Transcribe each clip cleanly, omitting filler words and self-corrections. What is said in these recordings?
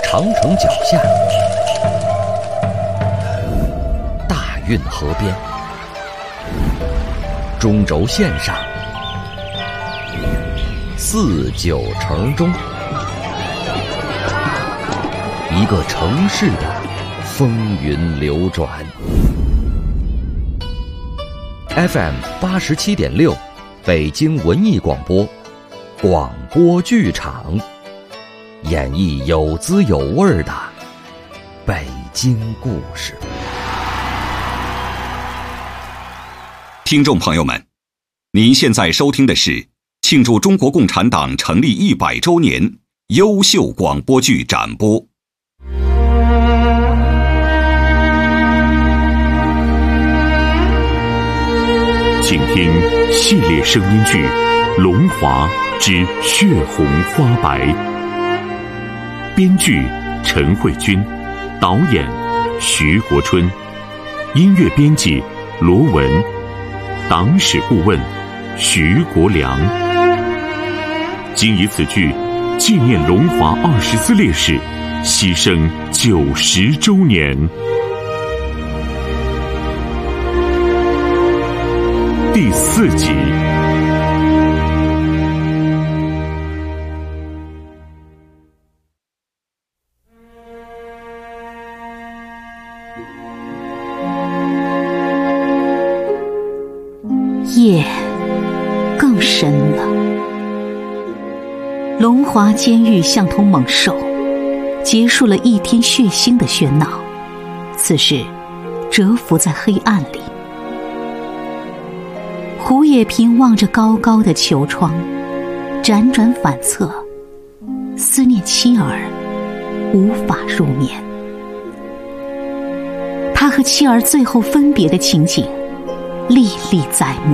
长城脚下，大运河边，中轴线上，四九城中，一个城市的风云流转。FM 87.6，北京文艺广播，广播剧场，演绎有滋有味的北京故事。 听众朋友们，您现在收听的是庆祝中国共产党成立100周年优秀广播剧展播。 请听系列声音剧《龙华之血红花白》，编剧陈慧君，导演徐国春，音乐编辑罗文，党史顾问徐国良。今以此剧纪念龙华24烈士牺牲90周年。第4集。 夜更深了，龙华监狱像头猛兽，结束了一天血腥的喧闹，此时蛰伏在黑暗里。胡也平望着高高的球窗，辗转反侧，思念妻儿，无法入眠。他和妻儿最后分别的情景历历在目。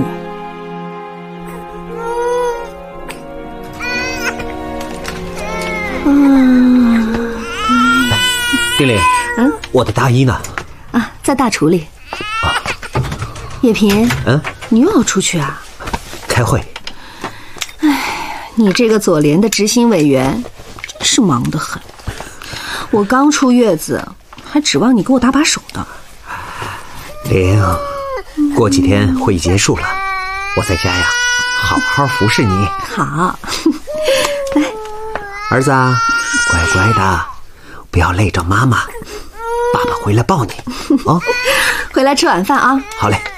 丁玲，我的大衣呢？ 啊，在大厨里。叶平，你又要出去啊？ 开会。 你这个左联的执行委员，真是忙得很。我刚出月子，还指望你给我搭把手呢。 玲，过几天会议结束了，我在家呀，好好服侍你。 好，来， 儿子啊，乖乖的，不要累着妈妈。爸爸回来抱你哦。 回来吃晚饭啊。 好嘞。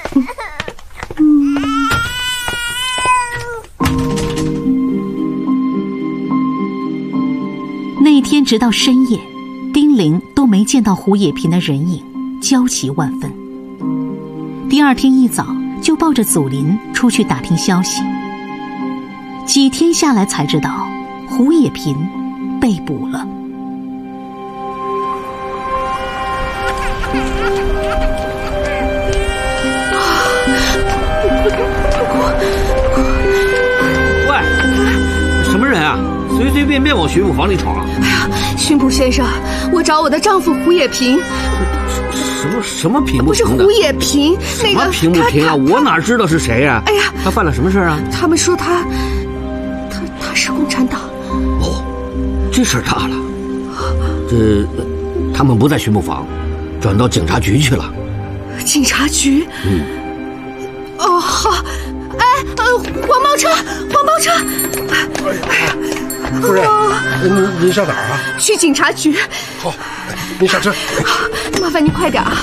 那天直到深夜，丁玲都没见到胡也平的人影，焦急万分。第二天一早就抱着祖林出去打听消息。几天下来才知道，胡也平被捕了。 喂，什么人啊？随随便便往巡捕房里闯！ 哎呀，巡捕先生，我找我的丈夫胡也平。 什么平不平的？ 不是胡也平，那个平不平啊？我哪知道是谁啊？ 哎呀， 他犯了什么事啊？ 他们说他是共产党。 哦，这事儿大了。他们不在巡捕房，转到警察局去了。 警察局？哦，好。黄包车。 夫人，您上哪儿啊？ 去警察局。 好，您上车。 麻烦您快点啊！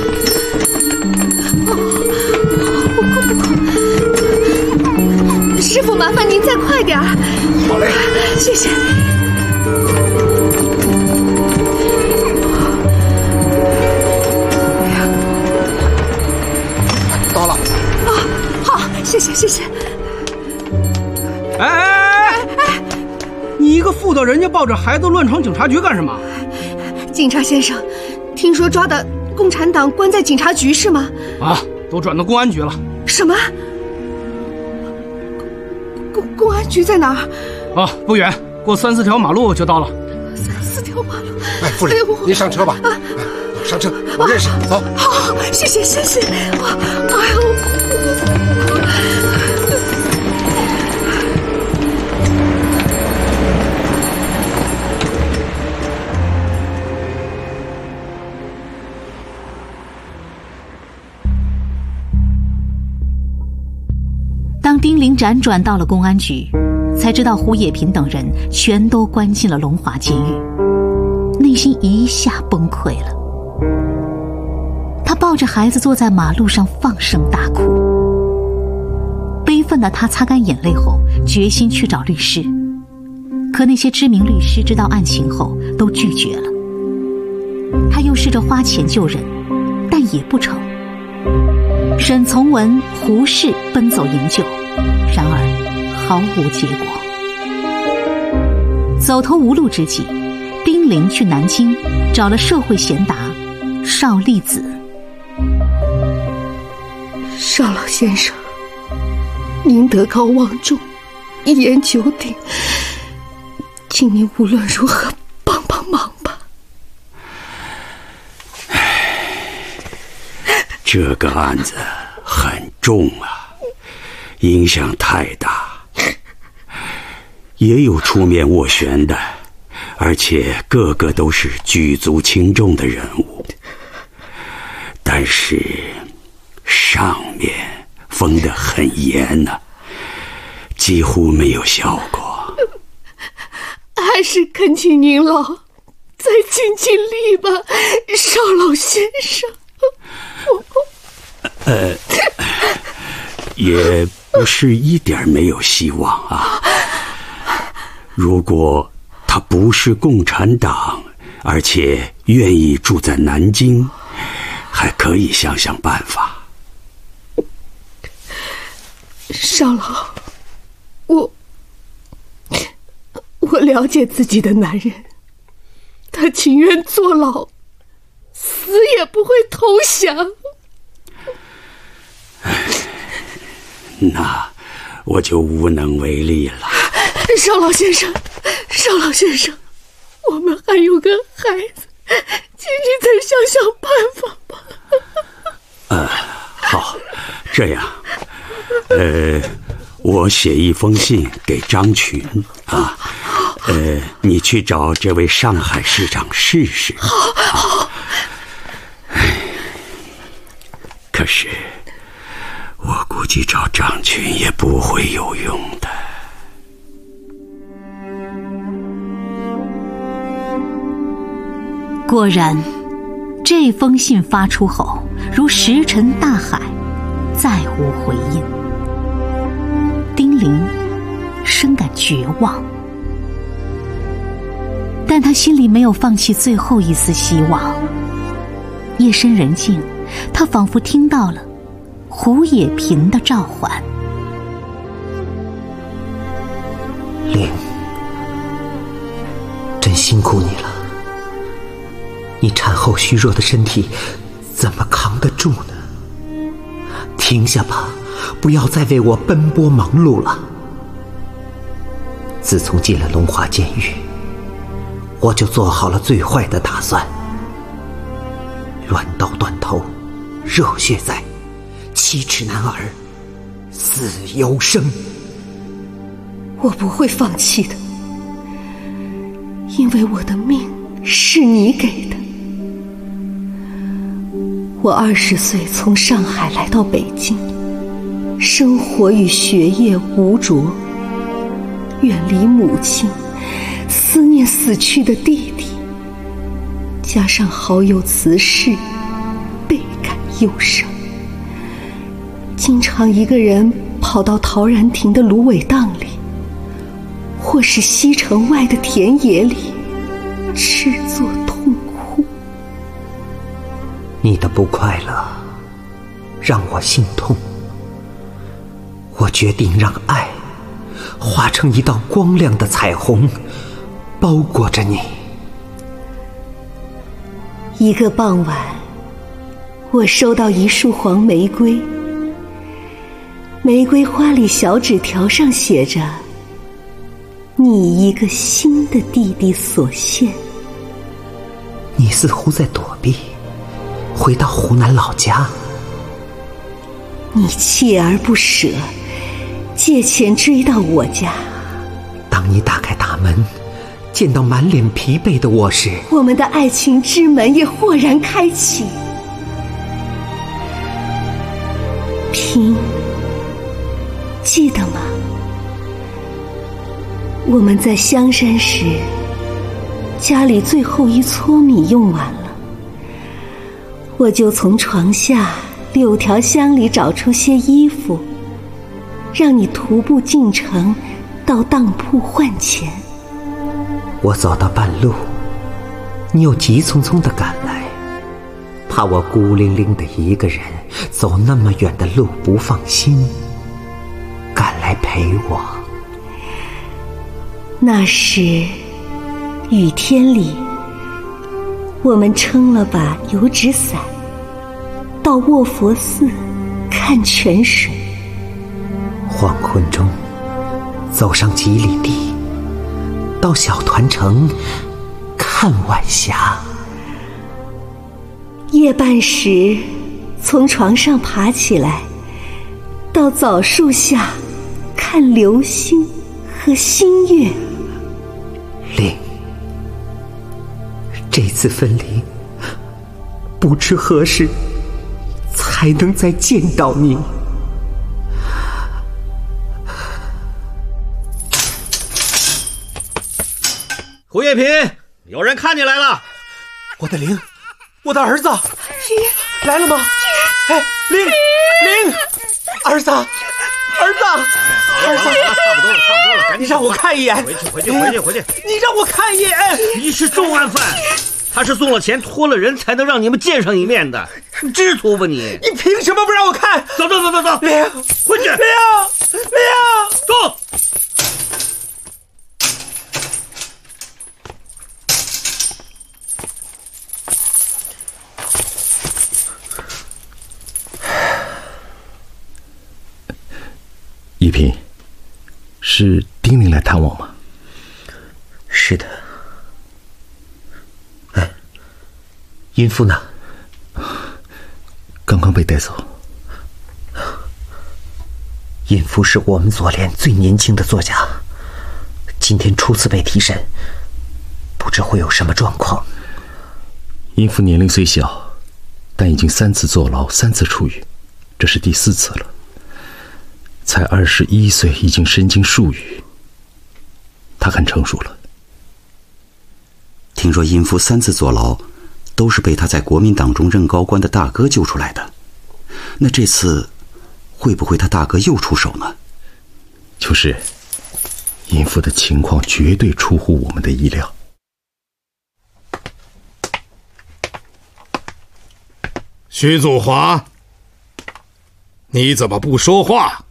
师傅，麻烦您再快点。 好嘞， 谢谢。 到了。 好，谢谢。 哎！你一个妇道人家抱着孩子乱闯警察局干什么？ 警察先生，听说抓的共产党关在警察局是吗？ 啊，都转到公安局了。 什么？公安局在哪儿？ 啊，不远，过3、4条马路就到了。 3、4条马路。 哎，夫人，您上车吧。上车，我认识。走。 好，谢谢。哎呦。 玲辗转到了公安局，才知道胡也平等人全都关进了龙华监狱，内心一下崩溃了。他抱着孩子坐在马路上放声大哭。悲愤的他擦干眼泪后，决心去找律师。可那些知名律师知道案情后都拒绝了。他又试着花钱救人，但也不成。沈从文、胡适奔走营救，然而毫无结果。走投无路之际，丁玲去南京找了社会贤达邵力子。 邵老先生，您德高望重，一言九鼎，请您无论如何帮帮忙吧。 这个案子很重啊，影响太大，也有出面斡旋的，而且个个都是举足轻重的人物，但是上面封得很严啊，几乎没有效果。 还是恳请您老再尽尽力吧，邵老先生。 也不是一点没有希望啊。如果他不是共产党，而且愿意住在南京，还可以想想办法。 邵老，我了解自己的男人，他情愿坐牢，死也不会投降。 那我就无能为力了。 邵老先生，邵老先生，我们还有个孩子，请你再想想办法吧。 好，这样，我写一封信给张群啊，你去找这位上海市长试试。 好。 可是我估计找张群也不会有用的。 果然，这封信发出后，如石沉大海，再无回音。丁玲深感绝望，但他心里没有放弃最后一丝希望。夜深人静，他仿佛听到了胡也平的召唤。 玲，真辛苦你了。你产后虚弱的身体怎么扛得住呢？停下吧，不要再为我奔波忙碌了。自从进了龙华监狱，我就做好了最坏的打算。软刀断头，热血在，七尺男儿死犹生。 我不会放弃的，因为我的命是你给的。我20岁从上海来到北京，生活与学业无着，远离母亲，思念死去的弟弟，加上好友辞世，倍感忧伤，经常一个人跑到陶然亭的芦苇荡里，或是西城外的田野里，赤作痛哭。 你的不快乐让我心痛，我决定让爱化成一道光亮的彩虹，包裹着你。 一个傍晚，我收到一束黄玫瑰，玫瑰花里小纸条上写着：你一个新的弟弟所献。 你似乎在躲避，回到湖南老家。 你锲而不舍，借钱追到我家。 当你打开大门，见到满脸疲惫的我时， 我们的爱情之门也豁然开启。平记得吗？我们在香山时，家里最后一撮米用完了，我就从床下6条箱里找出些衣服，让你徒步进城，到当铺换钱。 我走到半路，你又急匆匆地赶来，怕我孤零零的一个人走那么远的路不放心，赶来陪我。 那时雨天里，我们撑了把油纸伞，到卧佛寺看泉水。 黄昏中走上几里地，到小团城看晚霞。 夜半时从床上爬起来，到枣树下看流星和新月。 令，这次分离，不知何时才能再见到你。 胡叶平，有人看你来了。 我的灵，我的儿子来了吗？哎，灵，儿子，儿子， 差不多了，赶紧让我看一眼。 回去！ 你让我看一眼。 你是重案犯，他是送了钱托了人才能让你们见上一面的，知足吧你？ 你凭什么不让我看？ 走！ 灵， 回去！ 灵， 走！ 一平，是丁玲来探望吗？ 是的。哎，孕妇呢？ 刚刚被带走。 孕妇是我们左联最年轻的作家，今天初次被提审，不知会有什么状况。 孕妇年龄虽小，但已经3次坐牢，3次出狱，这是第4次了。才21岁，已经身经数语，他很成熟了。 听说殷夫3次坐牢，都是被他在国民党中任高官的大哥救出来的。那这次，会不会他大哥又出手呢？ 就是殷夫的情况绝对出乎我们的意料。 徐祖华，你怎么不说话？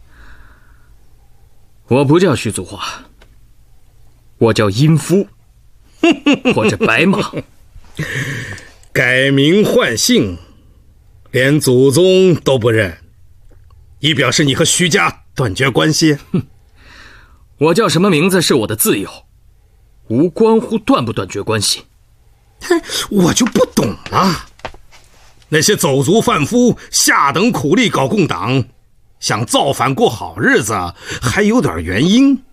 我不叫徐祖华，我叫殷夫，或者白马。 改名换姓，连祖宗都不认，以表示你和徐家断绝关系。 我叫什么名字是我的自由，无关乎断不断绝关系。 我就不懂了，那些走卒贩夫下等苦力搞共党，想造反过好日子还有点原因，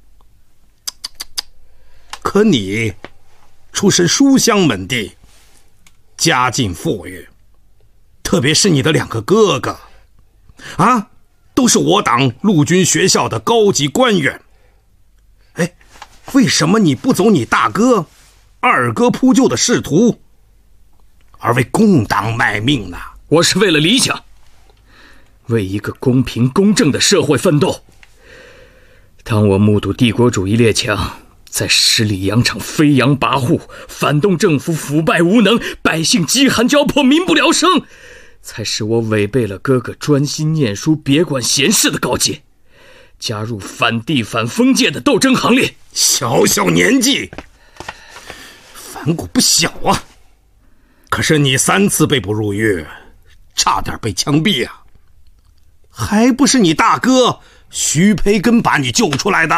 可你出身书香门第，家境富裕，特别是你的2个哥哥啊，都是我党陆军学校的高级官员。哎，为什么你不走你大哥二哥铺就的仕途，而为共党卖命呢？ 我是为了理想，为一个公平公正的社会奋斗。当我目睹帝国主义列强在十里洋场飞扬跋扈，反动政府腐败无能，百姓饥寒交迫，民不聊生，才使我违背了哥哥专心念书别管闲事的告诫，加入反帝反封建的斗争行列。 小年纪反骨不小啊，可是你3次被捕入狱，差点被枪毙啊，还不是你大哥徐培根把你救出来的。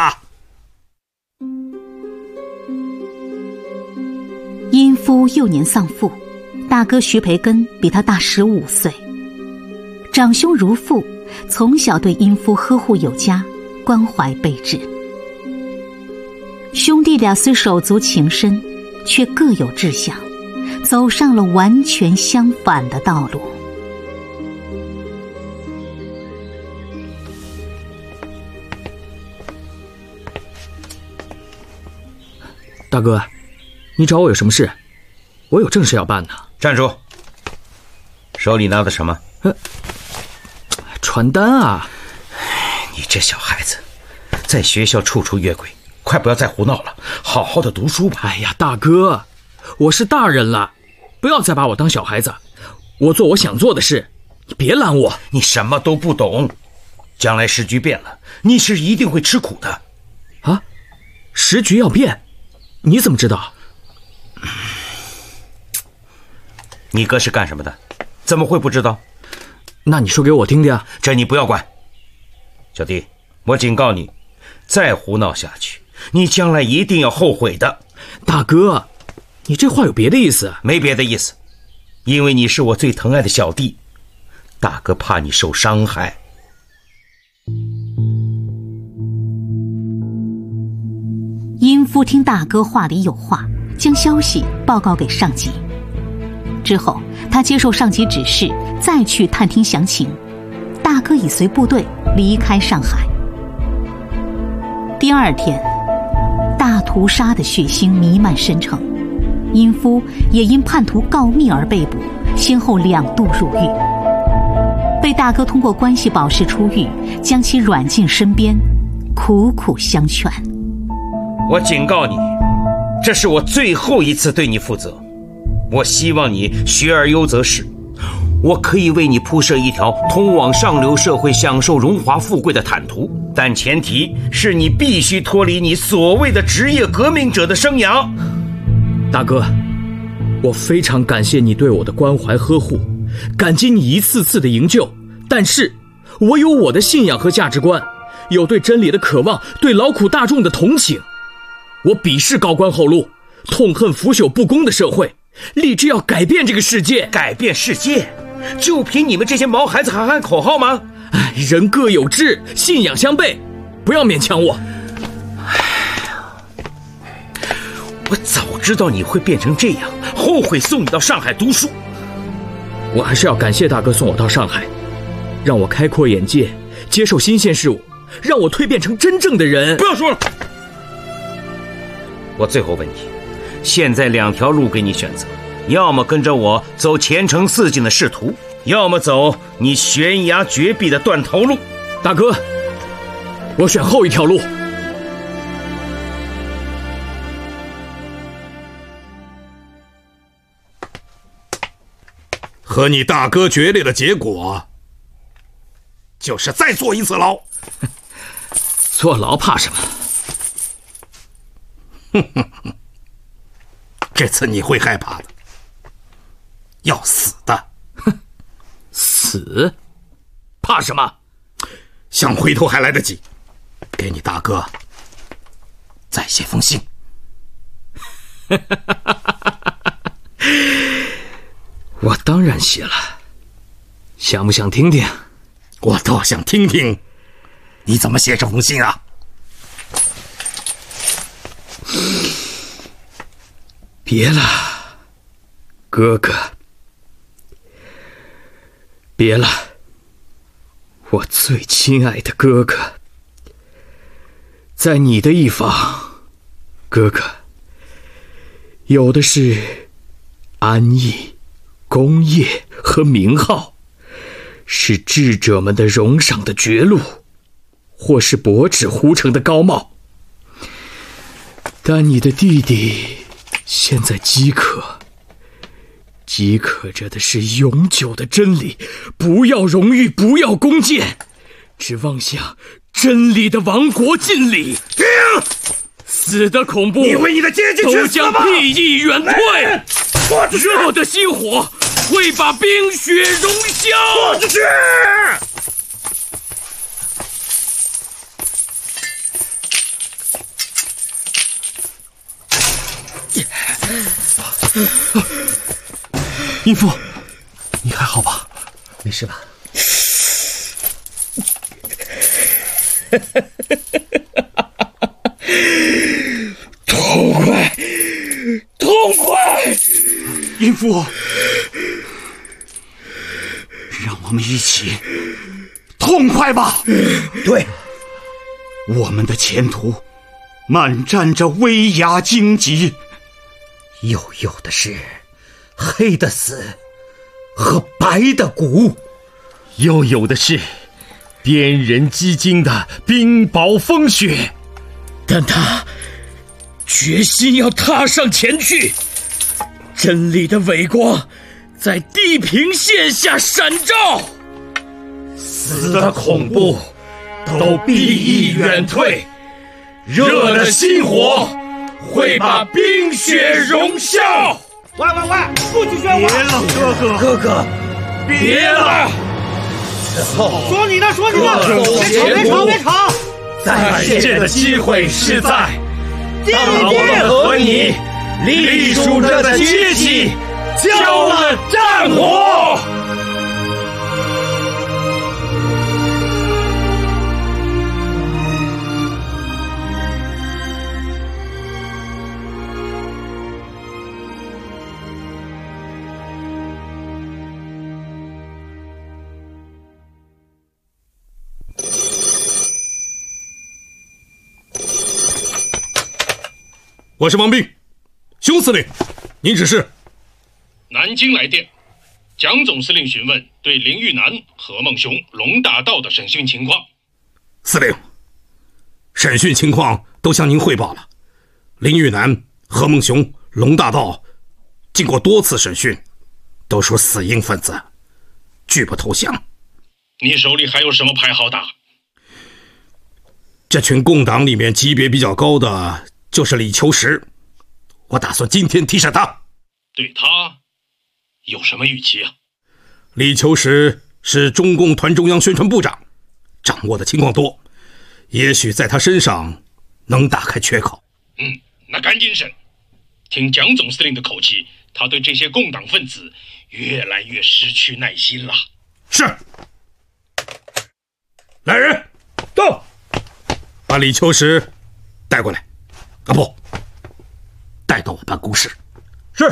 殷夫幼年丧父，大哥徐培根比他大15岁，长兄如父，从小对殷夫呵护有加，关怀备至。兄弟俩虽手足情深，却各有志向，走上了完全相反的道路。 大哥，你找我有什么事？我有正事要办呢。 站住！手里拿的什么？ 传单啊！ 你这小孩子，在学校处处越轨，快不要再胡闹了，好好的读书吧。 哎呀，大哥，我是大人了，不要再把我当小孩子。我做我想做的事，你别拦我。 你什么都不懂，将来时局变了，你是一定会吃苦的。 啊？时局要变？你怎么知道？ 你哥是干什么的？怎么会不知道？ 那你说给我听听啊。 这你不要管。小弟，我警告你，再胡闹下去，你将来一定要后悔的。 大哥，你这话有别的意思？ 没别的意思，因为你是我最疼爱的小弟，大哥怕你受伤害。 殷夫听大哥话里有话，将消息报告给上级。之后他接受上级指示，再去探听详情。大哥已随部队离开上海。第二天，大屠杀的血腥弥漫深城，殷夫也因叛徒告密而被捕，先后2度入狱。被大哥通过关系保释出狱，将其软禁身边，苦苦相劝。 我警告你，这是我最后一次对你负责。我希望你学而优则仕，我可以为你铺设一条通往上流社会享受荣华富贵的坦途，但前提是你必须脱离你所谓的职业革命者的生涯。 大哥，我非常感谢你对我的关怀呵护，感激你一次次的营救，但是我有我的信仰和价值观，有对真理的渴望，对劳苦大众的同情。我鄙视高官厚禄，痛恨腐朽不公的社会，立志要改变这个世界。 改变世界？就凭你们这些毛孩子喊口号吗？ 人各有志，信仰相悖，不要勉强我。 我早知道你会变成这样，后悔送你到上海读书。 我还是要感谢大哥送我到上海，让我开阔眼界，接受新鲜事物，让我蜕变成真正的人。 不要说了，我最后问你，现在2条路给你选择，要么跟着我走前程似锦的仕途，要么走你悬崖绝壁的断头路。 大哥，我选后一条路。 和你大哥决裂的结果，就是再坐一次牢。 坐牢怕什么？ 这次你会害怕的，要死的。 死？怕什么？ 想回头还来得及，给你大哥再写封信。 我当然写了，想不想听听？ 我倒想听听你怎么写这封信啊。 别了，哥哥，别了，我最亲爱的哥哥，在你的一方，哥哥，有的是安逸、功业和名号，是智者们的荣赏的绝路，或是薄纸糊成的高帽。但你的弟弟现在饥渴着的是永久的真理，不要荣誉，不要弓箭，只望向真理的王国尽礼。 停！ 死的恐怖， 你为你的阶级去死吧！ 都将屁翼远退。热的心火会把冰雪融消。 豁出去！ 义父，你还好吧？ 没事吧？ 痛快，痛快！ 义父，让我们一起痛快吧。 对， 我们的前途漫沾着威压荆棘， 又有的是黑的死和白的骨， 又有的是边人击荆的冰雹风雪，但他决心要踏上前去，真理的伟光在地平线下闪照，死的恐怖都必易远退，热的心火会把冰雪融消。 喂，不许喧哗！ 别了， 哥哥， 别了！ 说你的，别吵！ 再见的机会是在当我们和你隶属着的阶级交了战火。 我是王斌，熊司令，您指示。 南京来电，蒋总司令询问对林玉南、何孟雄、龙大道的审讯情况。 司令，审讯情况都向您汇报了。林玉南、何孟雄、龙大道经过多次审讯，都说死硬分子，拒不投降。 你手里还有什么牌好打？ 这群共党里面级别比较高的就是李求实，我打算今天提审他。 对他有什么预期啊？ 李求实是中共团中央宣传部长，掌握的情况多，也许在他身上能打开缺口。 那赶紧审。听蒋总司令的口气，他对这些共党分子越来越失去耐心了。 是。来人，到，把李求实带过来。不，带到我办公室。是。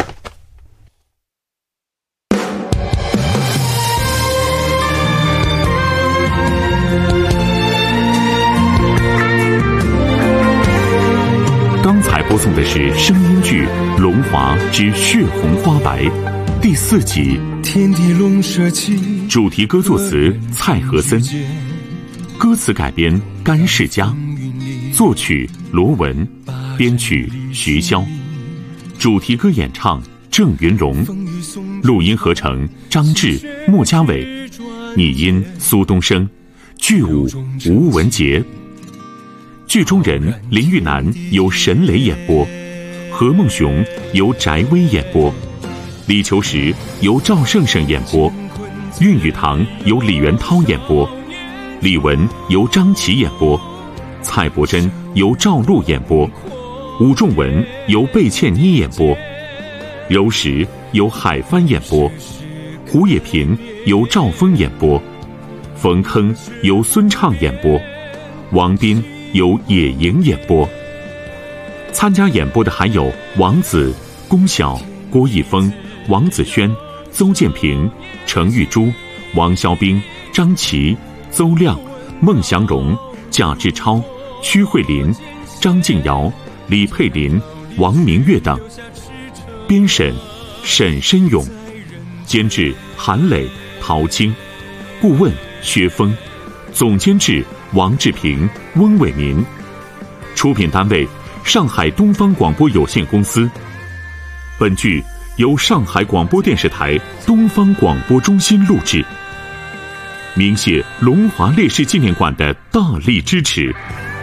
刚才播送的是声音剧《龙华之血红花白》第4集，天地龙舍起，主题歌作词蔡和森，歌词改编甘世佳，作曲罗文，编曲徐潇，主题歌演唱郑云荣，录音合成张志、穆家伟，拟音苏东升，剧舞吴文杰。剧中人林玉南由沈磊演播，何孟雄由翟威演播，李求实由赵胜胜演播，韵语堂由李元涛演播，李文由张琪演播，蔡伯珍由赵露演播，武仲文由贝茜妮演播，柔石由海帆演播，胡也平由赵峰演播，冯铿由孙畅演播，王斌由野营演播。参加演播的还有王子、龚晓、郭一峰、王子轩、邹建平、程玉珠、王肖兵、张琪、邹亮、孟祥荣、贾志超、屈慧林、张静瑶、李佩林、王明月等。编审沈申勇，监制韩磊、陶青，顾问薛峰，总监制王志平、翁伟民，出品单位上海东方广播有限公司。本剧由上海广播电视台东方广播中心录制，鸣谢龙华烈士纪念馆的大力支持。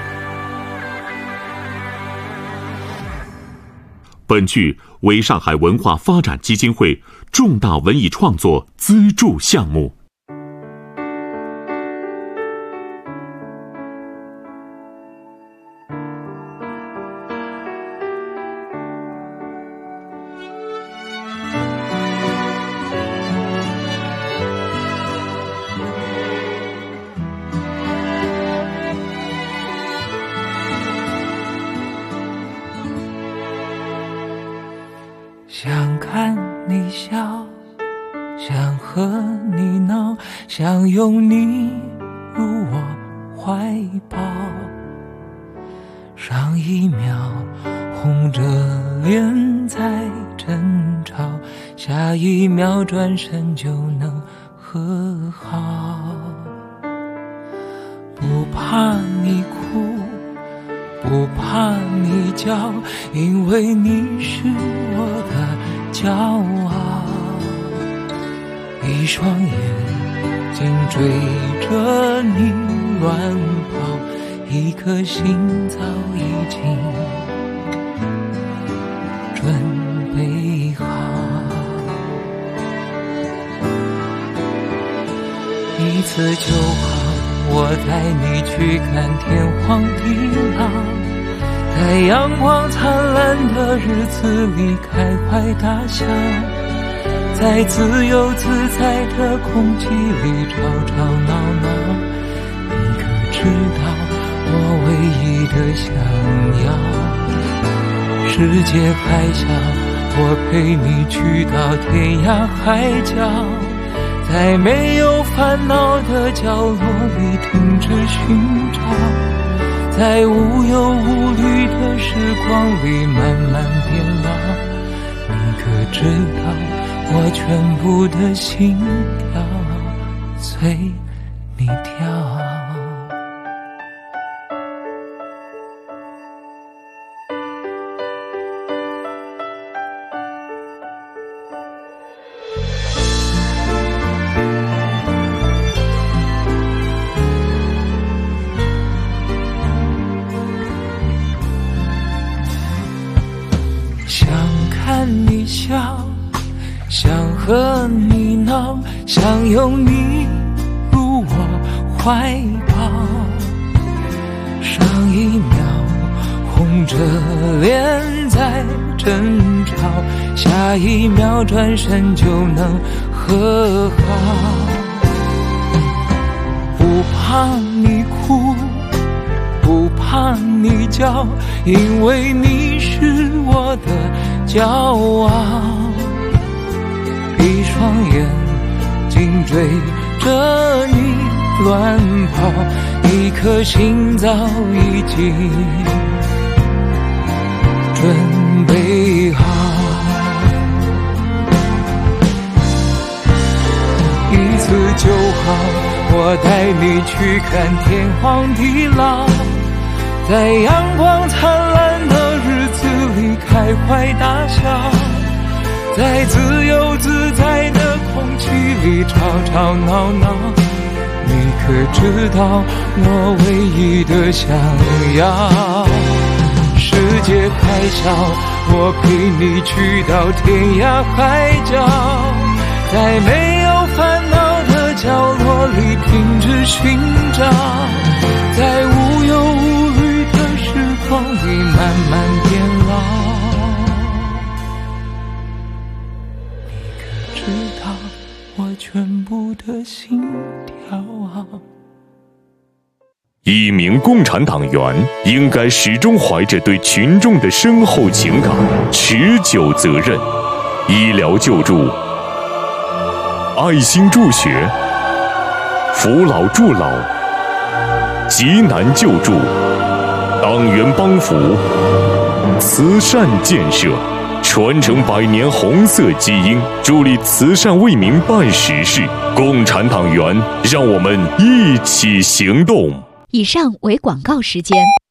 本剧为上海文化发展基金会重大文艺创作资助项目。 想看你笑，想和你闹，想拥你入我怀抱。 上一秒红着脸在争吵，下一秒转身就能和好。不怕你哭，不怕你叫，因为你是我的骄傲。一双眼睛追着你乱跑，一颗心早已经准备好。一次就好，我带你去看天荒地老，在阳光灿烂的日子里开怀大笑，在自由自在的空气里吵吵闹闹。你可知道我唯一的想要？世界还小，我陪你去到天涯海角，在没有烦恼的角落里停止寻找，在无忧无虑的时光里慢慢变老。你可知道我全部的心跳随你跳？想看你笑，想和你闹，想拥你入我怀抱。上一秒红着脸在争吵，下一秒转身就能和好。不怕你哭，不怕你叫，因为你是我的骄傲。一双眼睛追着你乱跑，一颗心早已经准备好。一次就好，我带你去看天荒地老，在阳光灿烂的日子里开怀大笑，在自由自在的空气里吵吵闹闹。你可知道我唯一的想要？世界还小，我陪你去到天涯海角，在没有烦恼的角落里停止寻找，在无忧无虑的时光里慢慢变老。你可知道我全部的心跳啊？ 一名共产党员应该始终怀着对群众的深厚情感、持久责任。医疗救助、爱心助学、扶老助老、急难救助、党员帮扶、慈善建设，传承100年红色基因，助力慈善为民办实事。共产党员，让我们一起行动。 以上为广告时间。